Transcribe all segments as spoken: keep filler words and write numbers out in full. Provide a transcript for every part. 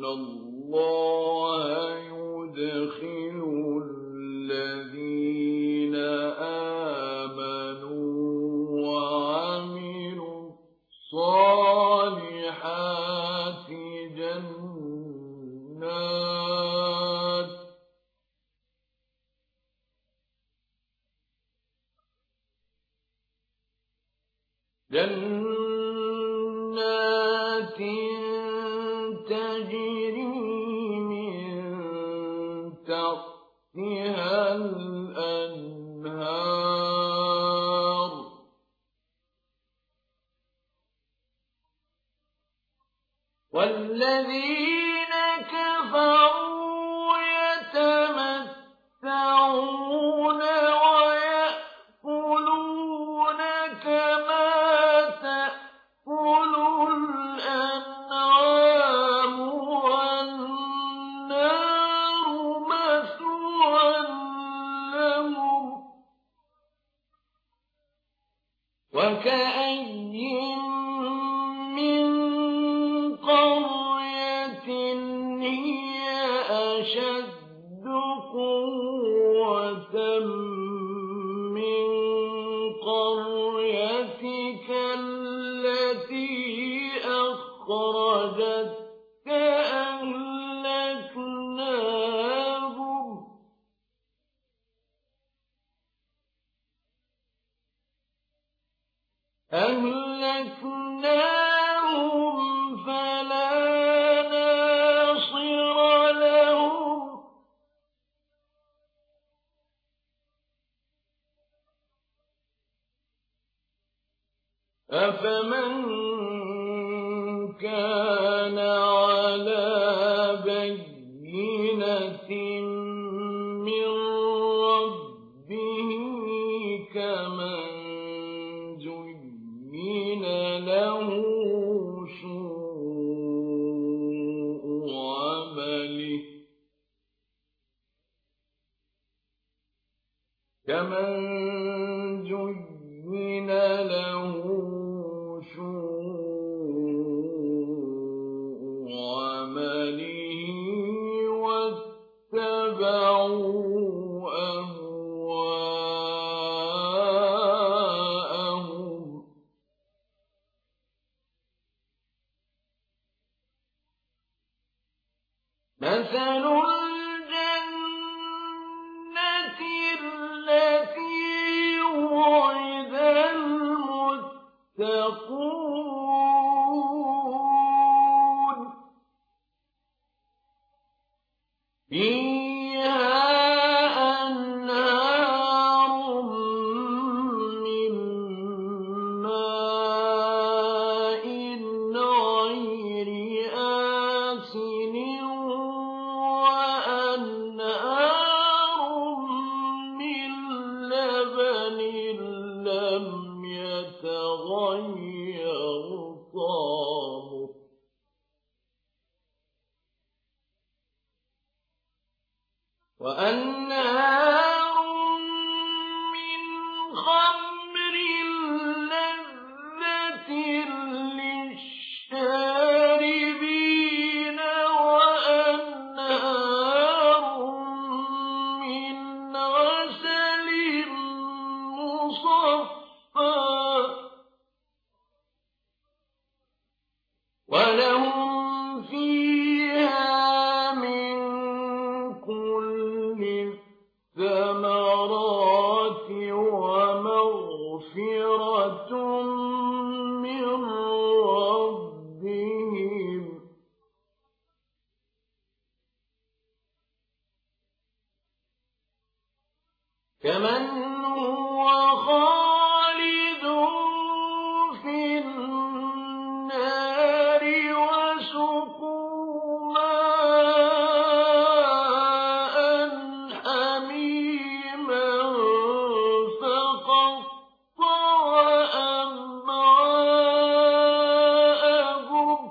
اللَّهَ يُدْخِلُ الَّذِينَ آمَنُوا وَعَمِلُوا الصَّالِحَاتِ جَنَّاتٍ جَنَّاتٍ تَجْرِي مِن تَحْتِهَا الْأَنْهَارُ وَالَّذِينَ كَفَرُوا يَتَمَتَّعُونَ وَيَأْكُلُونَ كَمَا تَأْكُلُ الْأَنْعَامُ وَالنَّارُ مَثْوًى لَّهُمْ وَكَأَيِّن مِّن قَرْيَةٍ هِيَ أَشَدُّ قُوَّةً مِّن قَرْيَتِكَ الَّتِي أَخْرَجَتْكَ أَهْلَكْنَاهُمْ أَهْلَكْنَاهُمْ فَلَا نَاصِرَ لَهُمْ أَفَمَن كَانَ عَلَىٰ بَيِّنَةٍ مِّن رَّبِّهِ كَمَن زُيِّنَ لَهُ سُوءُ عَمَلِهِ كَمَن زُيِّنَ لَهُ سُوءُ عَمَلِهِ وَاتَّبَعُوا أَهْوَاءَهُمْ مَثَلُ الْجَنَّةِ الَّتِي وُعِدَ الْمُتَّقُونَ فِيهَا أَنْهَارٌ مِّن مَّاءٍ غَيْرِ آسِنٍ وَأَنْهَارٌ مِّن لَّبَنٍ لَّمْ يَتَغَيَّرْ طَعْمُهُ وَأَنْهَارٌ مِّنْ خَمْرٍ لَّذَّةٍ لِّلشَّارِبِينَ وَأَنْهَارٌ مِّنْ عَسَلٍ مُّصَفًّى وَلَهُمْ فِيهَا مِن كُلِّ الثَّمَرَاتِ وَمَغْفِرَةٌ مِّن رَّبِّهِمْ كَمَنْ هُوَ خَالِدٌ فِي النَّارِ وَسُقُوا مَاءً حَمِيمًا فَقَطَّعَ أَمْعَاءَهُمْ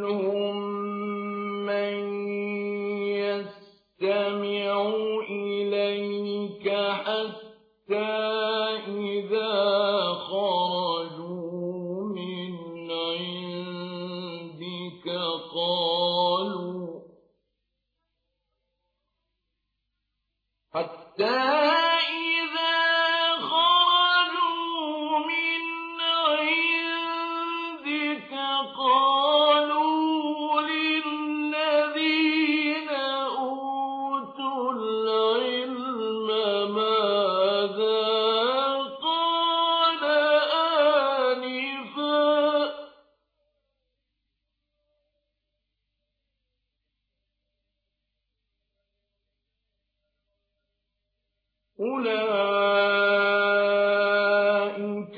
وَمِنْهُم مَّن يَسْتَمِعُ إِلَيْكَ قالوا حتى إذا خرجوا من عندك قالوا للذين أوتوا العلم ماذا قال آنفا أولئك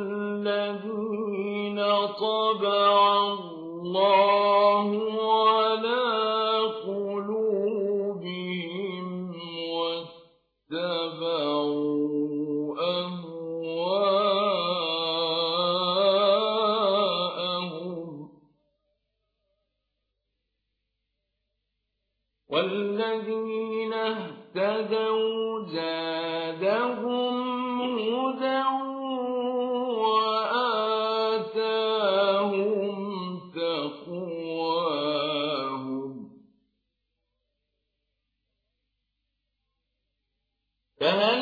الذين طبع الله على قلوبهم واتبعوا أهواءهم والذين اهتدوا زادهم هدى وآتاهم تقواهم فهل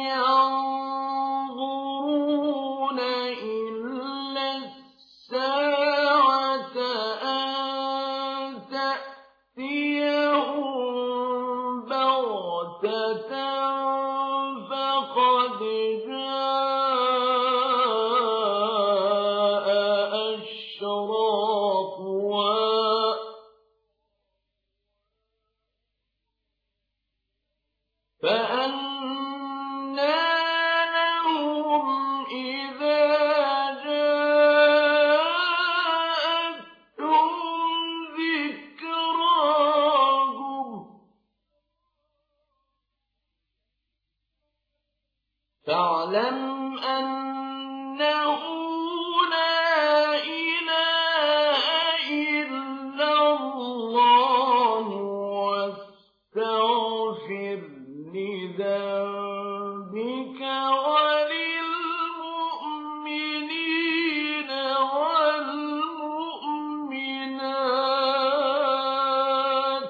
ينظرون إلا الساعة أن تأتيهم بغتة فقد جاء أشراطها فأنى لهم إذا جاءتهم ذكراهم فاعلم أنه لا إله إلا الله واستغفر لذنبك وللمؤمنين والمؤمنات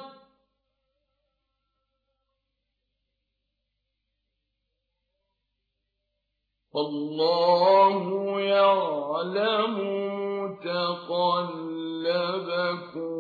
والله يعلم متقلبكم